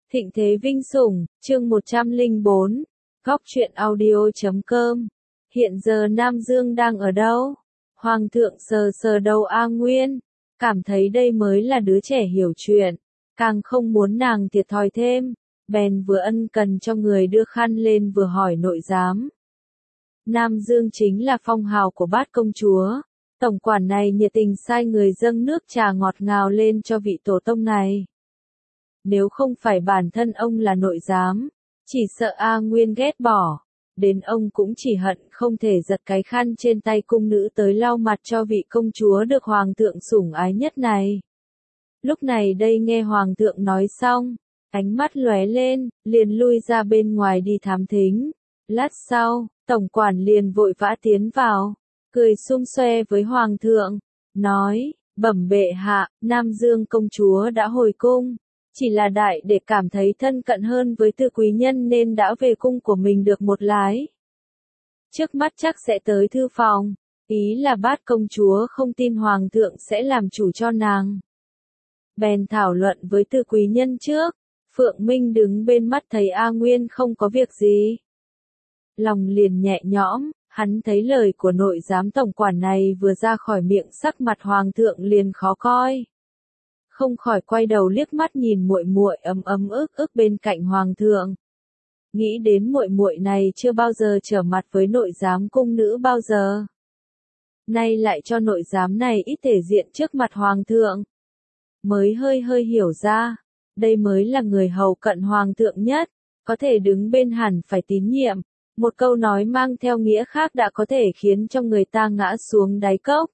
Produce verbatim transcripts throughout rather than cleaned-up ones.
Thịnh thế vinh sủng, chương một trăm lẻ bốn, góc truyện audio chấm com. Hiện giờ Nam Dương đang ở đâu? Hoàng thượng sờ sờ đầu A Nguyên, cảm thấy đây mới là đứa trẻ hiểu chuyện, càng không muốn nàng thiệt thòi thêm, bèn vừa ân cần cho người đưa khăn lên vừa hỏi nội giám. Nam Dương chính là phong hào của bát công chúa, tổng quản này nhiệt tình sai người dâng nước trà ngọt ngào lên cho vị tổ tông này. Nếu không phải bản thân ông là nội giám, chỉ sợ A Nguyên ghét bỏ, đến ông cũng chỉ hận không thể giật cái khăn trên tay cung nữ tới lau mặt cho vị công chúa được hoàng thượng sủng ái nhất này. Lúc này đây nghe hoàng thượng nói xong, ánh mắt lóe lên, liền lui ra bên ngoài đi thám thính. Lát sau, tổng quản liền vội vã tiến vào, cười sum xoe với hoàng thượng, nói, bẩm bệ hạ, Nam Dương công chúa đã hồi cung. Chỉ là đại để cảm thấy thân cận hơn với tư quý nhân nên đã về cung của mình được một lái. Trước mắt chắc sẽ tới thư phòng, ý là bát công chúa không tin hoàng thượng sẽ làm chủ cho nàng. Bèn thảo luận với tư quý nhân trước, Phượng Minh đứng bên mắt thấy A Nguyên không có việc gì. Lòng liền nhẹ nhõm, hắn thấy lời của nội giám tổng quản này vừa ra khỏi miệng sắc mặt hoàng thượng liền khó coi. Không khỏi quay đầu liếc mắt nhìn muội muội ấm ấm ức ức bên cạnh hoàng thượng. Nghĩ đến muội muội này chưa bao giờ trở mặt với nội giám cung nữ bao giờ. Nay lại cho nội giám này ít thể diện trước mặt hoàng thượng. Mới hơi hơi hiểu ra, đây mới là người hầu cận hoàng thượng nhất, có thể đứng bên hẳn phải tín nhiệm. Một câu nói mang theo nghĩa khác đã có thể khiến cho người ta ngã xuống đáy cốc.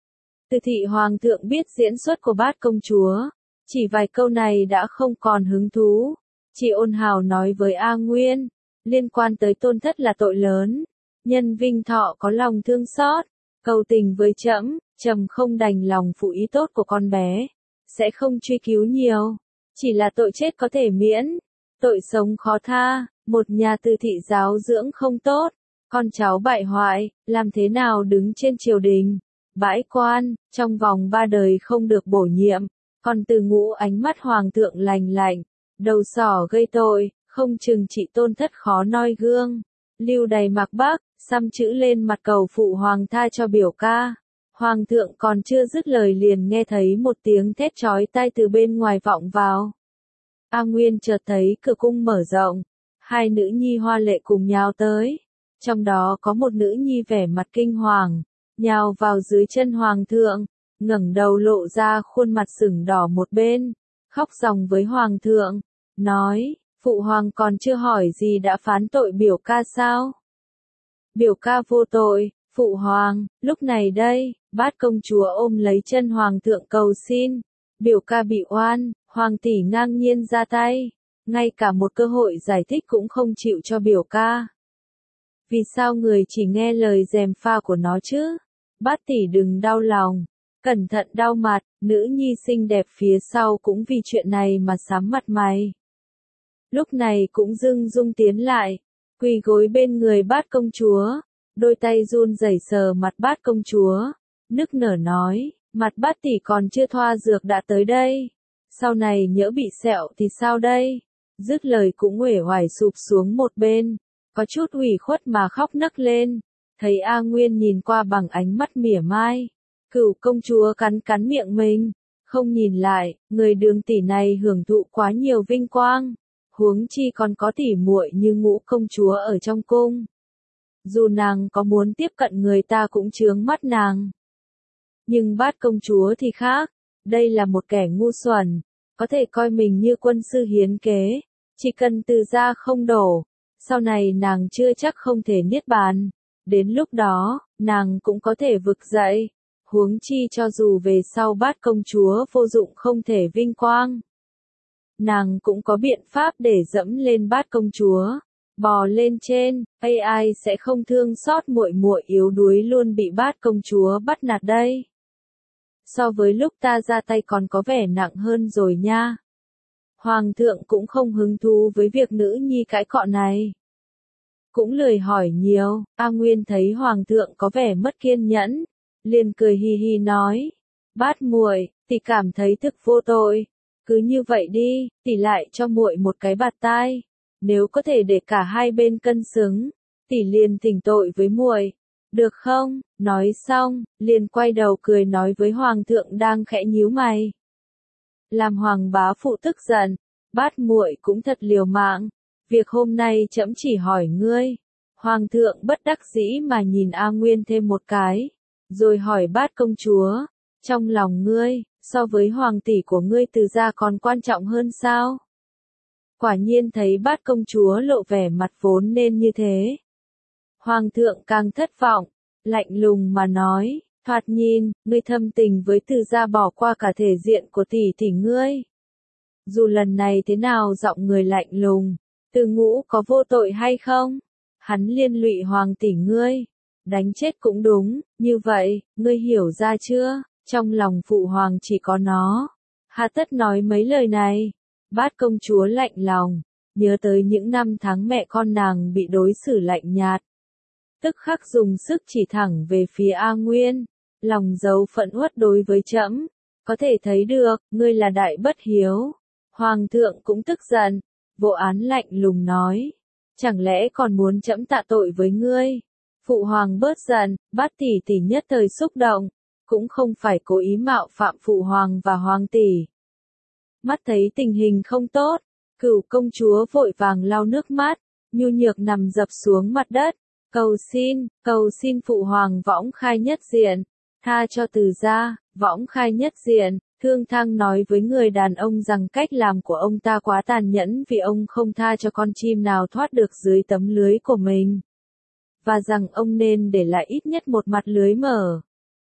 Từ thị hoàng thượng biết diễn xuất của bát công chúa, chỉ vài câu này đã không còn hứng thú, chỉ ôn hào nói với A Nguyên, liên quan tới tôn thất là tội lớn, nhân vinh thọ có lòng thương xót, cầu tình với trẫm, trẫm không đành lòng phụ ý tốt của con bé, sẽ không truy cứu nhiều, chỉ là tội chết có thể miễn, tội sống khó tha, một nhà từ thị giáo dưỡng không tốt, con cháu bại hoại, làm thế nào đứng trên triều đình. Bãi quan, trong vòng ba đời không được bổ nhiệm, còn từ ngũ ánh mắt hoàng thượng lành lạnh, đầu sỏ gây tội, không chừng trị tôn thất khó noi gương. Lưu đầy mặc bắc, xăm chữ lên mặt cầu phụ hoàng tha cho biểu ca. Hoàng thượng còn chưa dứt lời liền nghe thấy một tiếng thét chói tai từ bên ngoài vọng vào. A Nguyên chợt thấy cửa cung mở rộng, hai nữ nhi hoa lệ cùng nhào tới, trong đó có một nữ nhi vẻ mặt kinh hoàng. Nhào vào dưới chân hoàng thượng, ngẩng đầu lộ ra khuôn mặt sừng đỏ một bên, khóc ròng với hoàng thượng, nói, phụ hoàng còn chưa hỏi gì đã phán tội biểu ca sao? Biểu ca vô tội, phụ hoàng, lúc này đây, bát công chúa ôm lấy chân hoàng thượng cầu xin, biểu ca bị oan, hoàng tỷ ngang nhiên ra tay, ngay cả một cơ hội giải thích cũng không chịu cho biểu ca. Vì sao người chỉ nghe lời gièm pha của nó chứ? Bát tỷ đừng đau lòng, cẩn thận đau mặt, nữ nhi xinh đẹp phía sau cũng vì chuyện này mà sám mặt mày. Lúc này cũng dưng dung tiến lại, quỳ gối bên người bát công chúa, đôi tay run rẩy sờ mặt bát công chúa, nức nở nói, mặt bát tỷ còn chưa thoa dược đã tới đây, sau này nhỡ bị sẹo thì sao đây? Dứt lời cũng uể oải sụp xuống một bên, có chút ủy khuất mà khóc nấc lên. Thấy A Nguyên nhìn qua bằng ánh mắt mỉa mai, cửu công chúa cắn cắn miệng mình, không nhìn lại, người đường tỷ này hưởng thụ quá nhiều vinh quang, huống chi còn có tỷ muội như ngũ công chúa ở trong cung. Dù nàng có muốn tiếp cận người ta cũng chướng mắt nàng. Nhưng bát công chúa thì khác, đây là một kẻ ngu xuẩn, có thể coi mình như quân sư hiến kế, chỉ cần từ ra không đổ, sau này nàng chưa chắc không thể niết bàn. Đến lúc đó, nàng cũng có thể vực dậy, huống chi cho dù về sau bát công chúa vô dụng không thể vinh quang. Nàng cũng có biện pháp để dẫm lên bát công chúa, bò lên trên, ai ai sẽ không thương xót muội muội yếu đuối luôn bị bát công chúa bắt nạt đây. So với lúc ta ra tay còn có vẻ nặng hơn rồi nha. Hoàng thượng cũng không hứng thú với việc nữ nhi cãi cọ này. Cũng lười hỏi nhiều, A Nguyên thấy hoàng thượng có vẻ mất kiên nhẫn, liền cười hi hi nói, bát muội, thì cảm thấy thực vô tội, cứ như vậy đi, tỷ lại cho muội một cái bạt tai, nếu có thể để cả hai bên cân xứng, tỷ liền thỉnh tội với muội, được không? Nói xong, liền quay đầu cười nói với hoàng thượng đang khẽ nhíu mày. Làm hoàng bá phụ tức giận, bát muội cũng thật liều mạng, việc hôm nay trẫm chỉ hỏi ngươi. Hoàng thượng bất đắc dĩ mà nhìn A Nguyên thêm một cái, rồi hỏi bát công chúa, trong lòng ngươi, so với hoàng tỷ của ngươi Từ gia còn quan trọng hơn sao? Quả nhiên thấy bát công chúa lộ vẻ mặt vốn nên như thế. Hoàng thượng càng thất vọng, lạnh lùng mà nói, thoạt nhìn, ngươi thâm tình với Từ gia bỏ qua cả thể diện của tỷ tỷ ngươi. Dù lần này thế nào giọng người lạnh lùng, Từ Ngũ có vô tội hay không? Hắn liên lụy hoàng tỷ ngươi, đánh chết cũng đúng, như vậy, ngươi hiểu ra chưa? Trong lòng phụ hoàng chỉ có nó. Hà tất nói mấy lời này. Bát công chúa lạnh lòng, nhớ tới những năm tháng mẹ con nàng bị đối xử lạnh nhạt. Tức khắc dùng sức chỉ thẳng về phía A Nguyên, lòng giấu phẫn uất đối với trẫm, có thể thấy được, ngươi là đại bất hiếu. Hoàng thượng cũng tức giận, vô án lạnh lùng nói, chẳng lẽ còn muốn trẫm tạ tội với ngươi? Phụ hoàng bớt giận, bát tỷ tỷ nhất thời xúc động, cũng không phải cố ý mạo phạm phụ hoàng và hoàng tỷ. Mắt thấy tình hình không tốt, Cửu công chúa vội vàng lau nước mắt, nhu nhược nằm dập xuống mặt đất, cầu xin, cầu xin phụ hoàng võng khai nhất diện, tha cho Từ gia, võng khai nhất diện. Thương Thang nói với người đàn ông rằng cách làm của ông ta quá tàn nhẫn vì ông không tha cho con chim nào thoát được dưới tấm lưới của mình. Và rằng ông nên để lại ít nhất một mặt lưới mở.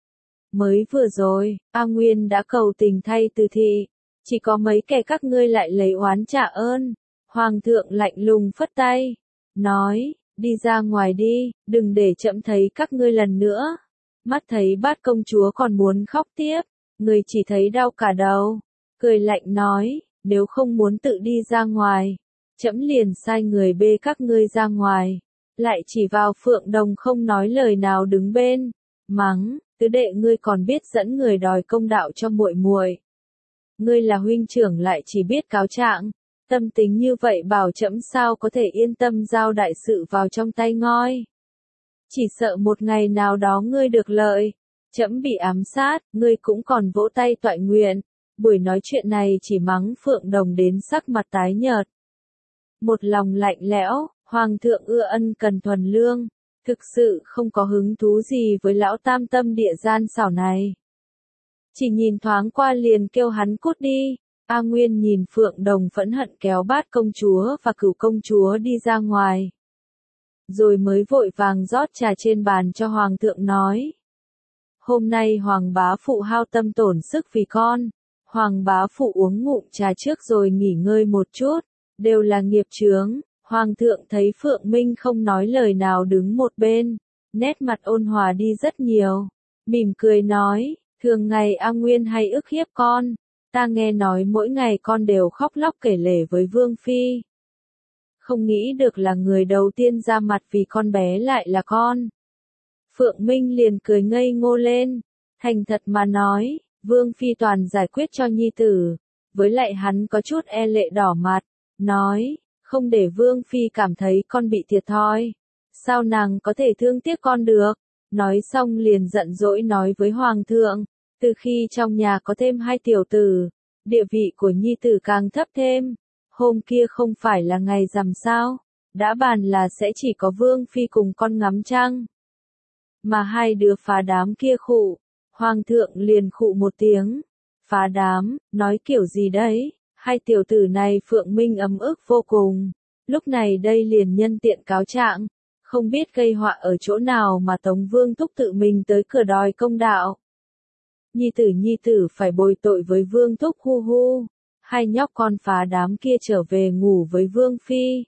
Mới vừa rồi, A Nguyên đã cầu tình thay Từ thị. Chỉ có mấy kẻ các ngươi lại lấy oán trả ơn. Hoàng thượng lạnh lùng phất tay. Nói, đi ra ngoài đi, đừng để trẫm thấy các ngươi lần nữa. Mắt thấy bát công chúa còn muốn khóc tiếp. Người chỉ thấy đau cả đầu. Cười lạnh nói, nếu không muốn tự đi ra ngoài, trẫm liền sai người bê các ngươi ra ngoài. Lại chỉ vào Phượng Đồng không nói lời nào đứng bên. Mắng, tứ đệ ngươi còn biết dẫn người đòi công đạo cho muội muội. Ngươi là huynh trưởng lại chỉ biết cáo trạng, tâm tính như vậy bảo trẫm sao có thể yên tâm giao đại sự vào trong tay ngôi. Chỉ sợ một ngày nào đó ngươi được lợi, trẫm bị ám sát, ngươi cũng còn vỗ tay toại nguyện. Buổi nói chuyện này chỉ mắng Phượng Đồng đến sắc mặt tái nhợt. Một lòng lạnh lẽo, hoàng thượng ưa ân cần thuần lương, thực sự không có hứng thú gì với lão tam tâm địa gian xảo này. Chỉ nhìn thoáng qua liền kêu hắn cút đi. A Nguyên nhìn Phượng Đồng phẫn hận kéo bát công chúa và Cửu công chúa đi ra ngoài. Rồi mới vội vàng rót trà trên bàn cho hoàng thượng nói. Hôm nay hoàng bá phụ hao tâm tổn sức vì con. Hoàng bá phụ uống ngụm trà trước rồi nghỉ ngơi một chút. Đều là nghiệp chướng. Hoàng thượng thấy Phượng Minh không nói lời nào đứng một bên. Nét mặt ôn hòa đi rất nhiều. Mỉm cười nói. Thường ngày A Nguyên hay ức hiếp con, ta nghe nói mỗi ngày con đều khóc lóc kể lể với Vương Phi. Không nghĩ được là người đầu tiên ra mặt vì con bé lại là con. Phượng Minh liền cười ngây ngô lên, thành thật mà nói, Vương Phi toàn giải quyết cho nhi tử, với lại hắn có chút e lệ đỏ mặt, nói, không để Vương Phi cảm thấy con bị thiệt thòi. Sao nàng có thể thương tiếc con được? Nói xong liền giận dỗi nói với Hoàng thượng, từ khi trong nhà có thêm hai tiểu tử, địa vị của nhi tử càng thấp thêm. Hôm kia không phải là ngày rằm sao, đã bàn là sẽ chỉ có Vương Phi cùng con ngắm trăng. Mà hai đứa phá đám kia khụ, Hoàng thượng liền khụ một tiếng. Phá đám, nói kiểu gì đấy, hai tiểu tử này Phượng Minh ấm ức vô cùng. Lúc này đây liền nhân tiện cáo trạng. Không biết gây họa ở chỗ nào mà Tống Vương thúc tự mình tới cửa đòi công đạo. Nhi tử nhi tử phải bồi tội với Vương thúc hu hu. Hai nhóc con phá đám kia trở về ngủ với Vương Phi.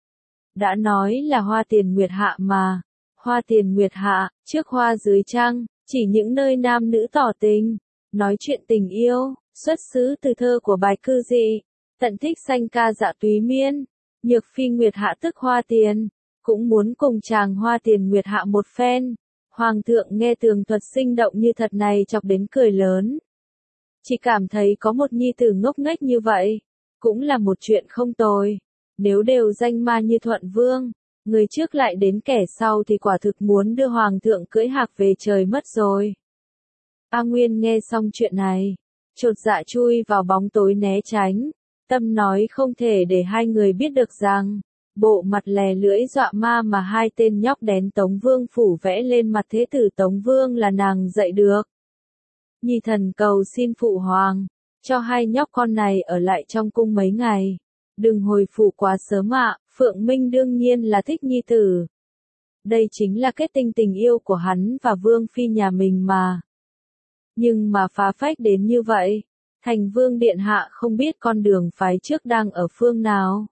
Đã nói là hoa tiền nguyệt hạ mà. Hoa tiền nguyệt hạ, trước hoa dưới trăng, chỉ những nơi nam nữ tỏ tình. Nói chuyện tình yêu, xuất xứ từ thơ của Bạch Cư Dị. Tận thích sanh ca dạ túy miên. Nhược Phi nguyệt hạ tức hoa tiền. Cũng muốn cùng chàng hoa tiền nguyệt hạ một phen. Hoàng thượng nghe tường thuật sinh động như thật này chọc đến cười lớn. Chỉ cảm thấy có một nhi tử ngốc nghếch như vậy, cũng là một chuyện không tồi. Nếu đều danh ma như Thuận Vương, người trước lại đến kẻ sau thì quả thực muốn đưa hoàng thượng cưỡi hạc về trời mất rồi. A Nguyên nghe xong chuyện này, chột dạ chui vào bóng tối né tránh, tâm nói không thể để hai người biết được rằng, bộ mặt lè lưỡi dọa ma mà hai tên nhóc đén Tống Vương phủ vẽ lên mặt thế tử Tống Vương là nàng dạy được. Nhi thần cầu xin phụ hoàng, cho hai nhóc con này ở lại trong cung mấy ngày, đừng hồi phủ quá sớm ạ. Phượng Minh đương nhiên là thích nhi tử. Đây chính là kết tinh tình yêu của hắn và Vương phi nhà mình mà. Nhưng mà phá phách đến như vậy, Thành Vương điện hạ không biết con đường phái trước đang ở phương nào.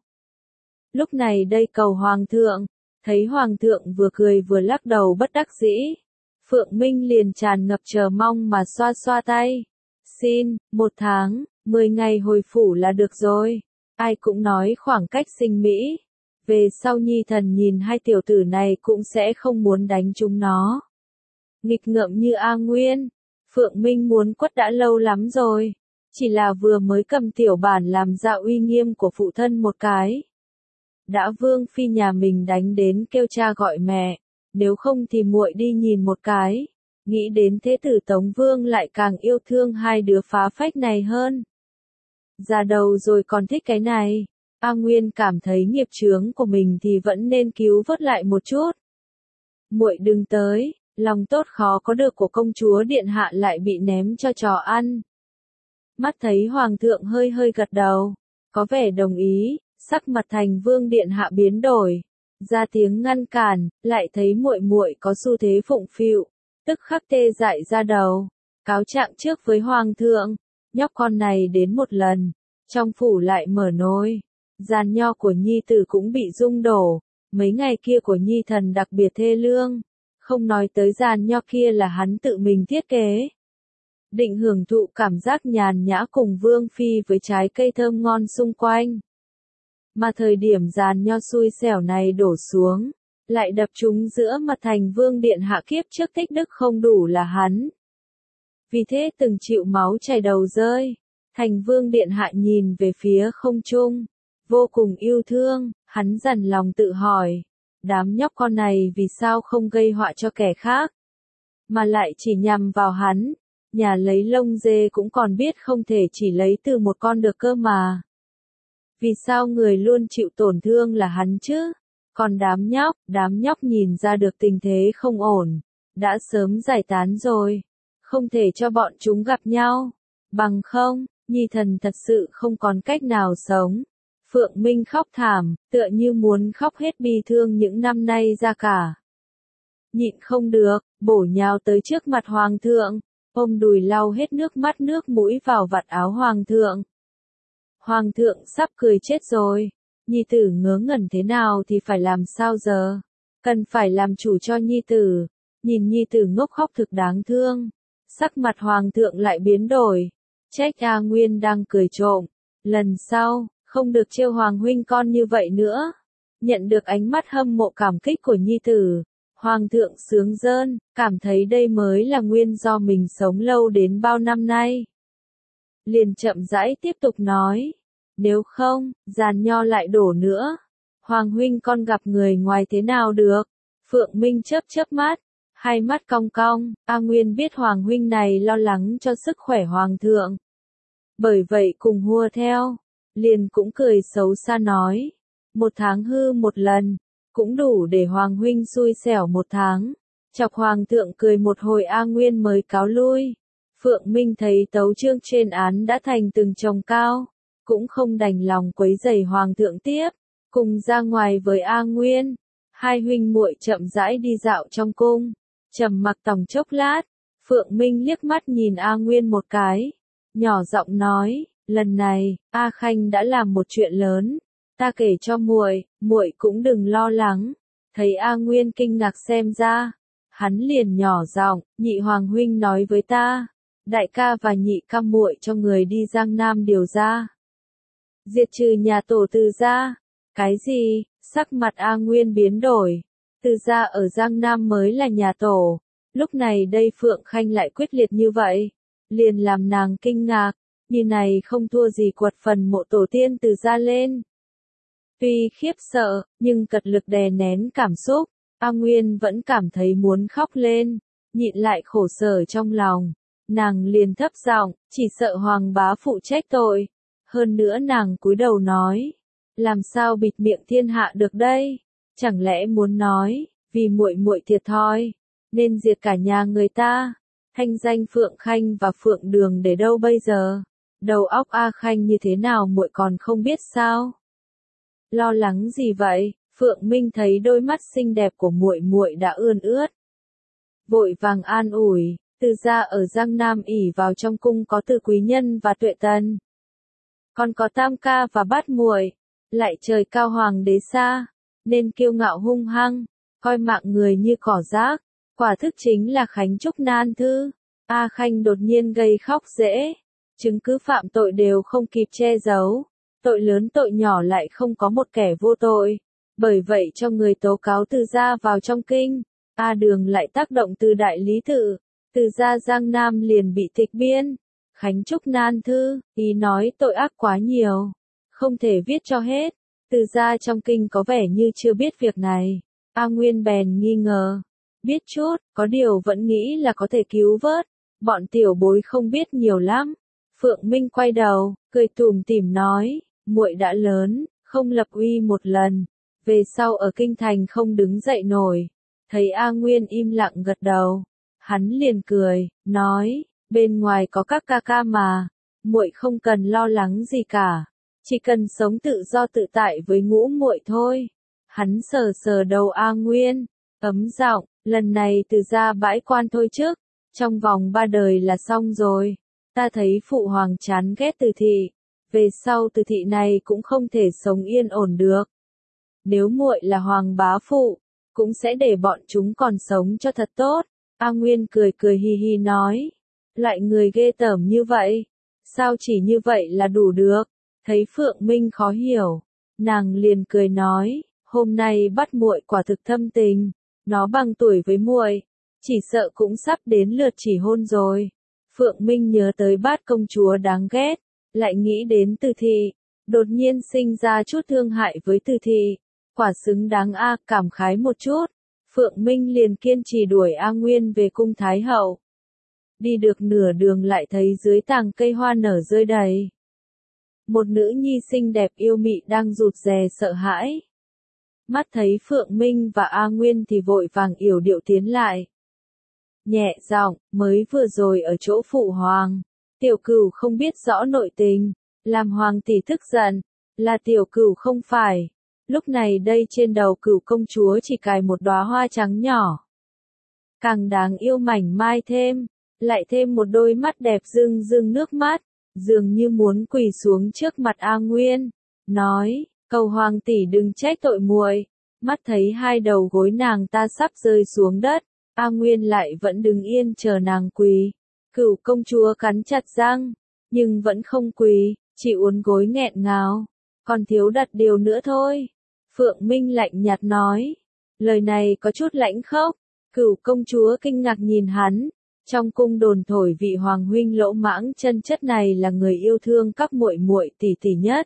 Lúc này đây cầu hoàng thượng, thấy hoàng thượng vừa cười vừa lắc đầu bất đắc dĩ, Phượng Minh liền tràn ngập chờ mong mà xoa xoa tay. Xin, một tháng, mười ngày hồi phủ là được rồi. Ai cũng nói khoảng cách sinh mỹ. Về sau nhi thần nhìn hai tiểu tử này cũng sẽ không muốn đánh chúng nó. Nghịch ngợm như A Nguyên, Phượng Minh muốn quất đã lâu lắm rồi. Chỉ là vừa mới cầm tiểu bản làm ra uy nghiêm của phụ thân một cái. Đã Vương phi nhà mình đánh đến kêu cha gọi mẹ, nếu không thì muội đi nhìn một cái. Nghĩ đến thế tử Tống Vương lại càng yêu thương hai đứa phá phách này hơn. Già đầu rồi còn thích cái này. A Nguyên cảm thấy nghiệp chướng của mình thì vẫn nên cứu vớt lại một chút. Muội đừng tới, lòng tốt khó có được của công chúa điện hạ lại bị ném cho chó ăn. Mắt thấy hoàng thượng hơi hơi gật đầu, có vẻ đồng ý, sắc mặt Thành Vương điện hạ biến đổi, ra tiếng ngăn cản, lại thấy muội muội có xu thế phụng phịu, tức khắc tê dại ra đầu, cáo trạng trước với hoàng thượng, nhóc con này đến một lần, trong phủ lại mở nôi. Giàn nho của nhi tử cũng bị rung đổ, mấy ngày kia của nhi thần đặc biệt thê lương, không nói tới giàn nho kia là hắn tự mình thiết kế. Định hưởng thụ cảm giác nhàn nhã cùng Vương phi với trái cây thơm ngon xung quanh. Mà thời điểm giàn nho xui xẻo này đổ xuống, lại đập trúng giữa mặt Thành Vương điện hạ kiếp trước tích đức không đủ là hắn. Vì thế từng chịu máu chảy đầu rơi, Thành Vương điện hạ nhìn về phía không trung. Vô cùng yêu thương, hắn dằn lòng tự hỏi, đám nhóc con này vì sao không gây họa cho kẻ khác, mà lại chỉ nhằm vào hắn, nhà lấy lông dê cũng còn biết không thể chỉ lấy từ một con được cơ mà. Vì sao người luôn chịu tổn thương là hắn chứ, còn đám nhóc, đám nhóc nhìn ra được tình thế không ổn, đã sớm giải tán rồi, không thể cho bọn chúng gặp nhau, bằng không, nhi thần thật sự không còn cách nào sống. Phượng Minh khóc thảm, tựa như muốn khóc hết bi thương những năm nay ra cả. Nhịn không được, bổ nhào tới trước mặt hoàng thượng, ôm đùi lau hết nước mắt nước mũi vào vạt áo hoàng thượng. Hoàng thượng sắp cười chết rồi, nhi tử ngớ ngẩn thế nào thì phải làm sao giờ, cần phải làm chủ cho nhi tử, nhìn nhi tử ngốc khóc thực đáng thương. Sắc mặt hoàng thượng lại biến đổi, trách A Nguyên đang cười trộm, lần sau, không được trêu hoàng huynh con như vậy nữa. Nhận được ánh mắt hâm mộ cảm kích của nhi tử, hoàng thượng sướng rơn, cảm thấy đây mới là nguyên do mình sống lâu đến bao năm nay. Liền chậm rãi tiếp tục nói, nếu không, giàn nho lại đổ nữa, hoàng huynh con gặp người ngoài thế nào được. Phượng Minh chớp chớp mắt, hai mắt cong cong, A Nguyên biết hoàng huynh này lo lắng cho sức khỏe hoàng thượng. Bởi vậy cùng hùa theo. Liền cũng cười xấu xa nói, một tháng hư một lần, cũng đủ để hoàng huynh xui xẻo một tháng. Chọc hoàng thượng cười một hồi A Nguyên mới cáo lui. Phượng Minh thấy tấu chương trên án đã thành từng chồng cao, cũng không đành lòng quấy rầy hoàng thượng tiếp, cùng ra ngoài với A Nguyên. Hai huynh muội chậm rãi đi dạo trong cung, trầm mặc tòng chốc lát, Phượng Minh liếc mắt nhìn A Nguyên một cái, nhỏ giọng nói, lần này, A Khanh đã làm một chuyện lớn, ta kể cho muội, muội cũng đừng lo lắng. Thấy A Nguyên kinh ngạc xem ra, hắn liền nhỏ giọng, nhị hoàng huynh nói với ta, đại ca và nhị ca muội cho người đi Giang Nam điều ra, diệt trừ nhà tổ Từ gia. Cái gì? Sắc mặt A Nguyên biến đổi, Từ gia ở Giang Nam mới là nhà tổ. Lúc này đây Phượng Khanh lại quyết liệt như vậy, liền làm nàng kinh ngạc, như này không thua gì quật phần mộ tổ tiên Từ gia lên. Tuy khiếp sợ, nhưng cật lực đè nén cảm xúc, A Nguyên vẫn cảm thấy muốn khóc lên, nhịn lại khổ sở trong lòng. Nàng liền thấp giọng, chỉ sợ Hoàng bá phụ trách tội. Hơn nữa nàng cúi đầu nói, làm sao bịt miệng thiên hạ được đây? Chẳng lẽ muốn nói, vì muội muội thiệt thòi, nên diệt cả nhà người ta? Thanh danh Phượng Khanh và Phượng Đường để đâu bây giờ? Đầu óc A Khanh như thế nào muội còn không biết sao? Lo lắng gì vậy? Phượng Minh thấy đôi mắt xinh đẹp của muội muội đã ươn ướt, vội vàng an ủi, Từ gia ở Giang Nam ỷ vào trong cung có Từ quý nhân và Tuệ tần, còn có Tam ca và Bát muội, lại trời cao hoàng đế xa, nên kiêu ngạo hung hăng, coi mạng người như cỏ rác, quả thức chính là Khánh Trúc nan thư. A Khanh đột nhiên gây khóc rễ, chứng cứ phạm tội đều không kịp che giấu, tội lớn tội nhỏ lại không có một kẻ vô tội, bởi vậy cho người tố cáo Từ gia vào trong kinh. A Đường lại tác động từ đại lý tự, Từ gia Giang Nam liền bị tịch biên. Khánh Trúc nan thư, ý nói tội ác quá nhiều, không thể viết cho hết. Từ gia trong kinh có vẻ như chưa biết việc này. A Nguyên bèn nghi ngờ, biết chút, có điều vẫn nghĩ là có thể cứu vớt, bọn tiểu bối không biết nhiều lắm. Phượng Minh quay đầu, cười tủm tỉm nói, muội đã lớn, không lập uy một lần, về sau ở kinh thành không đứng dậy nổi. Thấy A Nguyên im lặng gật đầu, hắn liền cười, nói, bên ngoài có các ca ca mà, muội không cần lo lắng gì cả, chỉ cần sống tự do tự tại với ngũ muội thôi. Hắn sờ sờ đầu A Nguyên, ấm giọng, lần này Từ gia bãi quan thôi chứ, trong vòng ba đời là xong rồi. Ta thấy phụ hoàng chán ghét Từ thị, về sau Từ thị này cũng không thể sống yên ổn được. Nếu muội là hoàng bá phụ, cũng sẽ để bọn chúng còn sống cho thật tốt. A Nguyên cười cười hi hi nói, loại người ghê tởm như vậy, sao chỉ như vậy là đủ được? Thấy Phượng Minh khó hiểu, nàng liền cười nói, hôm nay bắt muội quả thực thâm tình, nó bằng tuổi với muội, chỉ sợ cũng sắp đến lượt chỉ hôn rồi. Phượng Minh nhớ tới Bát công chúa đáng ghét, lại nghĩ đến Từ thị, đột nhiên sinh ra chút thương hại với Từ thị, quả xứng đáng a, cảm khái một chút. Phượng Minh liền kiên trì đuổi A Nguyên về cung Thái hậu. Đi được nửa đường lại thấy dưới tàng cây hoa nở rơi đầy. Một nữ nhi xinh đẹp yêu mị đang rụt rè sợ hãi. Mắt thấy Phượng Minh và A Nguyên thì vội vàng yểu điệu tiến lại. Nhẹ giọng, mới vừa rồi ở chỗ phụ hoàng, tiểu cửu không biết rõ nội tình, làm hoàng tỷ tức giận, là tiểu cửu không phải. Lúc này đây trên đầu Cửu công chúa chỉ cài một đóa hoa trắng nhỏ. Càng đáng yêu mảnh mai thêm, lại thêm một đôi mắt đẹp rưng rưng nước mắt, dường như muốn quỳ xuống trước mặt A Nguyên, nói, cầu hoàng tỷ đừng trách tội muội. Mắt thấy hai đầu gối nàng ta sắp rơi xuống đất, A Nguyên lại vẫn đứng yên chờ nàng quỳ. Cửu công chúa cắn chặt răng, nhưng vẫn không quỳ, chỉ uốn gối nghẹn ngào, còn thiếu đặt điều nữa thôi. Phượng Minh lạnh nhạt nói, lời này có chút lãnh khốc. Cửu công chúa kinh ngạc nhìn hắn, trong cung đồn thổi vị hoàng huynh lỗ mãng chân chất này là người yêu thương các muội muội tỷ tỷ nhất.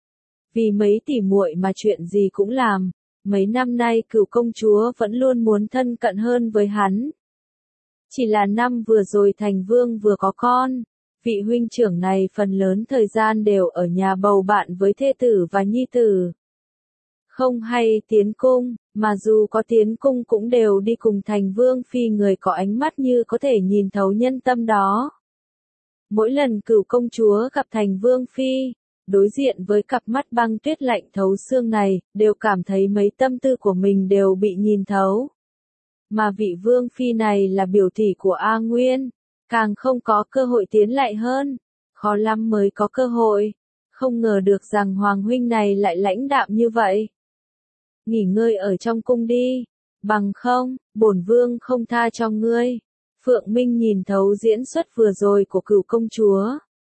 Vì mấy tỷ muội mà chuyện gì cũng làm, mấy năm nay Cửu công chúa vẫn luôn muốn thân cận hơn với hắn. Chỉ là năm vừa rồi thành vương vừa có con, vị huynh trưởng này phần lớn thời gian đều ở nhà bầu bạn với thê tử và nhi tử. Không hay tiến cung, mà dù có tiến cung cũng đều đi cùng thành vương phi người có ánh mắt như có thể nhìn thấu nhân tâm đó. Mỗi lần Cửu công chúa gặp thành vương phi, đối diện với cặp mắt băng tuyết lạnh thấu xương này, đều cảm thấy mấy tâm tư của mình đều bị nhìn thấu. Mà vị vương phi này là biểu tỷ của A Nguyên, càng không có cơ hội tiến lại hơn, khó lắm mới có cơ hội, không ngờ được rằng hoàng huynh này lại lãnh đạm như vậy. Nghỉ ngơi ở trong cung đi, bằng không, bổn vương không tha cho ngươi. Phượng Minh nhìn thấu diễn xuất vừa rồi của Cửu công chúa.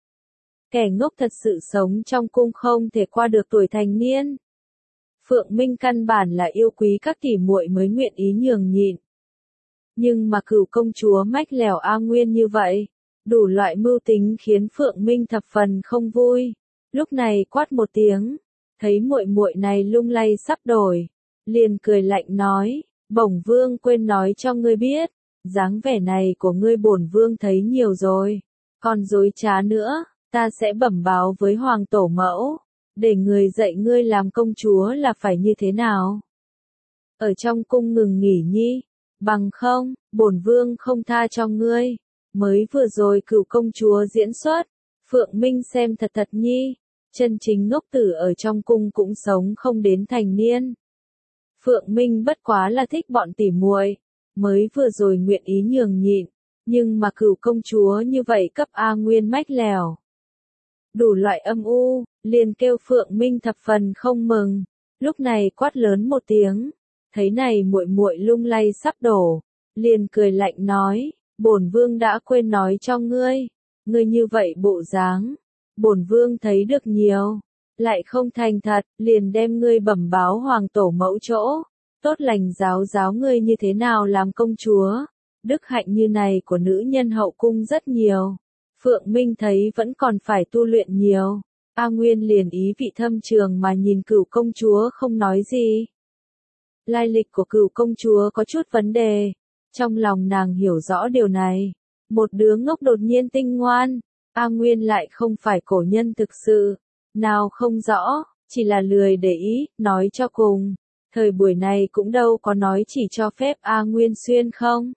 Kẻ ngốc thật sự sống trong cung không thể qua được tuổi thành niên. Phượng Minh căn bản là yêu quý các tỷ muội mới nguyện ý nhường nhịn. Nhưng mà Cửu công chúa mách lèo A Nguyên như vậy, Đủ loại mưu tính khiến Phượng Minh thập phần không vui. Lúc này quát một tiếng, thấy muội muội này lung lay sắp đổi, liền cười lạnh nói, bổng vương quên nói cho ngươi biết, dáng vẻ này của ngươi bổn vương thấy nhiều rồi, còn dối trá nữa, ta sẽ bẩm báo với hoàng tổ mẫu, để người dạy ngươi làm công chúa là phải như thế nào. Ở trong cung ngừng nghỉ nhi, bằng không, bổn vương không tha cho ngươi. Mới vừa rồi Cửu công chúa diễn xuất, Phượng Minh xem thật thật nhi, chân chính ngốc tử ở trong cung cũng sống không đến thành niên. Phượng Minh bất quá là thích bọn tỉ muội, mới vừa rồi nguyện ý nhường nhịn, nhưng mà Cửu công chúa như vậy cấp A Nguyên mách lèo. Đủ loại âm u, liền kêu Phượng Minh thập phần không mừng, lúc này quát lớn một tiếng, thấy này muội muội lung lay sắp đổ, liền cười lạnh nói, bổn vương đã quên nói cho ngươi, ngươi như vậy bộ dáng, bổn vương thấy được nhiều, lại không thành thật, liền đem ngươi bẩm báo hoàng tổ mẫu chỗ, tốt lành giáo giáo ngươi như thế nào làm công chúa. Đức hạnh như này của nữ nhân hậu cung rất nhiều. Phượng Minh thấy vẫn còn phải tu luyện nhiều. A Nguyên liền ý vị thâm trường mà nhìn Cửu công chúa không nói gì. Lai lịch của Cửu công chúa có chút vấn đề. Trong lòng nàng hiểu rõ điều này. Một đứa ngốc đột nhiên tinh ngoan. A Nguyên lại không phải cổ nhân thực sự. Nào không rõ, chỉ là lười để ý, nói cho cùng. Thời buổi này cũng đâu có nói chỉ cho phép A Nguyên xuyên không.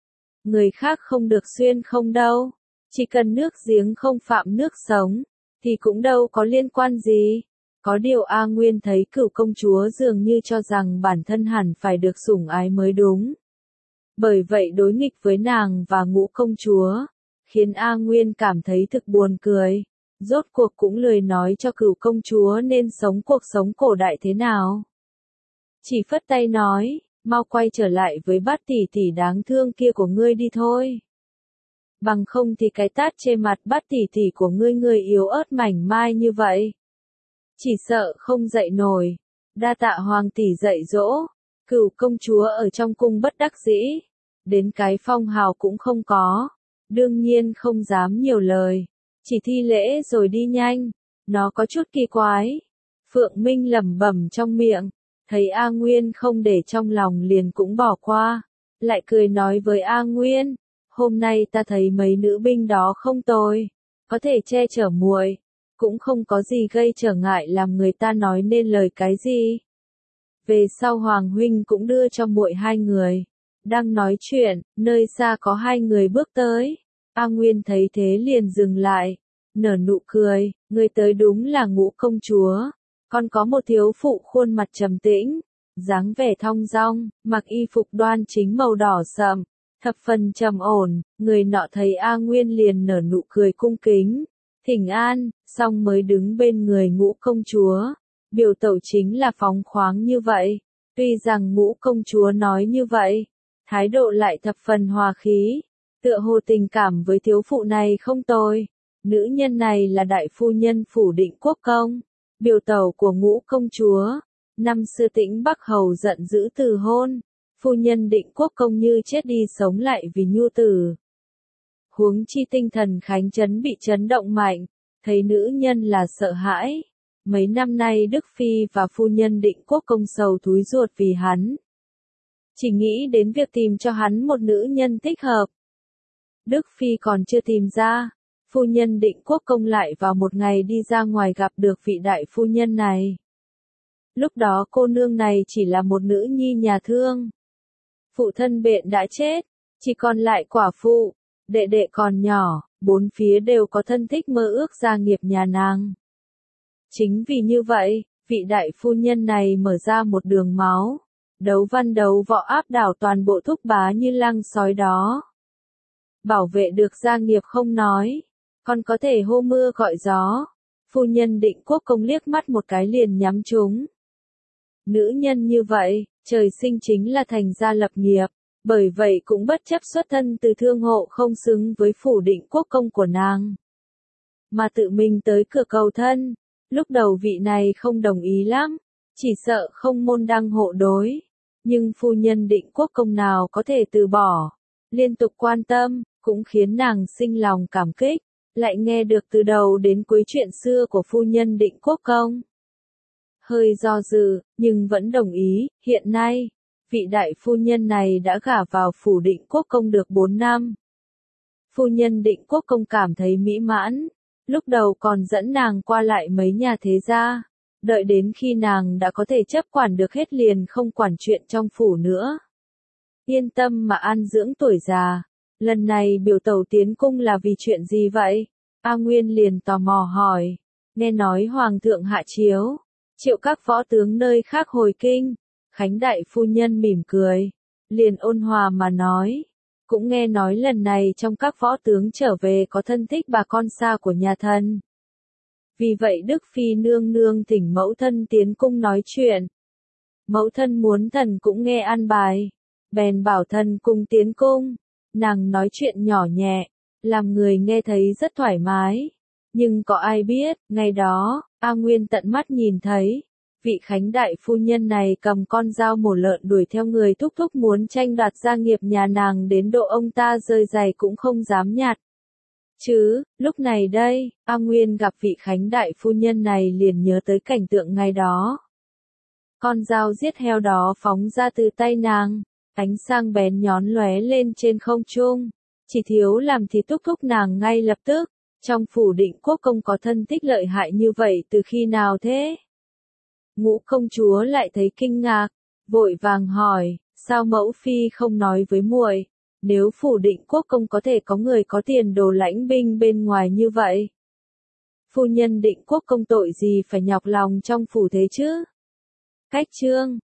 Người khác không được xuyên không đâu. Chỉ cần nước giếng không phạm nước sống, thì cũng đâu có liên quan gì. Có điều A Nguyên thấy Cửu công chúa dường như cho rằng bản thân hẳn phải được sủng ái mới đúng. Bởi vậy đối nghịch với nàng và Ngũ công chúa, khiến A Nguyên cảm thấy thực buồn cười. Rốt cuộc cũng lười nói cho Cửu công chúa nên sống cuộc sống cổ đại thế nào. Chỉ phất tay nói, mau quay trở lại với bát tỷ tỷ đáng thương kia của ngươi đi thôi. Bằng không thì cái tát trên mặt bát tỷ tỷ của ngươi người yếu ớt mảnh mai như vậy. Chỉ sợ không dậy nổi. Đa tạ hoàng tỷ dạy dỗ. Cửu công chúa ở trong cung bất đắc dĩ. Đến cái phong hào cũng không có. Đương nhiên không dám nhiều lời. Chỉ thi lễ rồi đi nhanh. Nó có chút kỳ quái. Phượng Minh lẩm bẩm trong miệng. Thấy A Nguyên không để trong lòng liền cũng bỏ qua. Lại cười nói với A Nguyên. Hôm nay ta thấy mấy nữ binh đó không tồi. Có thể che chở muội. Cũng không có gì gây trở ngại làm người ta nói nên lời cái gì. Về sau Hoàng huynh cũng đưa cho muội hai người. Đang nói chuyện, nơi xa có hai người bước tới. A Nguyên thấy thế liền dừng lại. Nở nụ cười, người tới đúng là Ngũ công chúa. Còn có một thiếu phụ khuôn mặt trầm tĩnh, dáng vẻ thong dong, mặc y phục đoan chính màu đỏ sậm, thập phần trầm ổn, người nọ thấy A Nguyên liền nở nụ cười cung kính, thỉnh an, xong mới đứng bên người Ngũ công chúa, biểu tẩu chính là phóng khoáng như vậy, tuy rằng Ngũ công chúa nói như vậy, thái độ lại thập phần hòa khí, tựa hồ tình cảm với thiếu phụ này không tồi, nữ nhân này là đại phu nhân phủ Định Quốc công. Biểu tẩu của Ngũ công chúa, năm xưa Tĩnh Bắc hầu giận dữ từ hôn, phu nhân Định Quốc công như chết đi sống lại vì nhu tử. Huống chi tinh thần Khánh Trấn bị chấn động mạnh, thấy nữ nhân là sợ hãi. Mấy năm nay Đức Phi và phu nhân Định Quốc công sầu thúi ruột vì hắn. Chỉ nghĩ đến việc tìm cho hắn một nữ nhân thích hợp. Đức Phi còn chưa tìm ra. Phu nhân Định Quốc công lại vào một ngày đi ra ngoài gặp được vị đại phu nhân này. Lúc đó cô nương này chỉ là một nữ nhi nhà thương. Phụ thân bệnh đã chết, chỉ còn lại quả phụ, đệ đệ còn nhỏ, bốn phía đều có thân thích mơ ước gia nghiệp nhà nàng. Chính vì như vậy, vị đại phu nhân này mở ra một đường máu, đấu văn đấu võ áp đảo toàn bộ thúc bá như lăng sói đó. Bảo vệ được gia nghiệp không nói. Còn có thể hô mưa gọi gió. Phu nhân Định Quốc công liếc mắt một cái liền nhắm trúng. Nữ nhân như vậy, trời sinh chính là thành gia lập nghiệp, bởi vậy cũng bất chấp xuất thân từ thương hộ không xứng với phủ Định Quốc công của nàng. Mà tự mình tới cửa cầu thân, lúc đầu vị này không đồng ý lắm, chỉ sợ không môn đăng hộ đối. Nhưng phu nhân Định Quốc công nào có thể từ bỏ, liên tục quan tâm, cũng khiến nàng sinh lòng cảm kích, lại nghe được từ đầu đến cuối chuyện xưa của phu nhân Định Quốc Công. Hơi do dự, nhưng vẫn đồng ý, hiện nay, vị đại phu nhân này đã gả vào phủ Định Quốc Công được bốn năm. Phu nhân Định Quốc Công cảm thấy mỹ mãn, lúc đầu còn dẫn nàng qua lại mấy nhà thế gia, đợi đến khi nàng đã có thể chấp quản được hết liền không quản chuyện trong phủ nữa. Yên tâm mà an dưỡng tuổi già, lần này biểu tẩu tiến cung là vì chuyện gì vậy? A Nguyên liền tò mò hỏi, nghe nói Hoàng thượng hạ chiếu, triệu các võ tướng nơi khác hồi kinh, Khánh đại phu nhân mỉm cười, liền ôn hòa mà nói, cũng nghe nói lần này trong các võ tướng trở về có thân thích bà con xa của nhà thần. Vì vậy Đức Phi nương nương thỉnh mẫu thân tiến cung nói chuyện. Mẫu thân muốn thần cũng nghe an bài, bèn bảo thần cùng tiến cung, nàng nói chuyện nhỏ nhẹ, làm người nghe thấy rất thoải mái. Nhưng có ai biết, ngày đó, A Nguyên tận mắt nhìn thấy, vị Khánh đại phu nhân này cầm con dao mổ lợn đuổi theo người thúc thúc muốn tranh đoạt gia nghiệp nhà nàng đến độ ông ta rơi giày cũng không dám nhặt. Chứ, lúc này đây, A Nguyên gặp vị Khánh đại phu nhân này liền nhớ tới cảnh tượng ngày đó. Con dao giết heo đó phóng ra từ tay nàng, ánh sang bén nhón lóe lên trên không trung, chỉ thiếu làm thì thúc thúc nàng ngay lập tức. Trong phủ Định Quốc Công có thân thích lợi hại như vậy từ khi nào thế? Ngũ công chúa lại thấy kinh ngạc, vội vàng hỏi, sao mẫu phi không nói với muội? Nếu phủ Định Quốc Công có thể có người có tiền đồ lãnh binh bên ngoài như vậy? Phu nhân Định Quốc Công tội gì phải nhọc lòng trong phủ thế chứ? Cách chương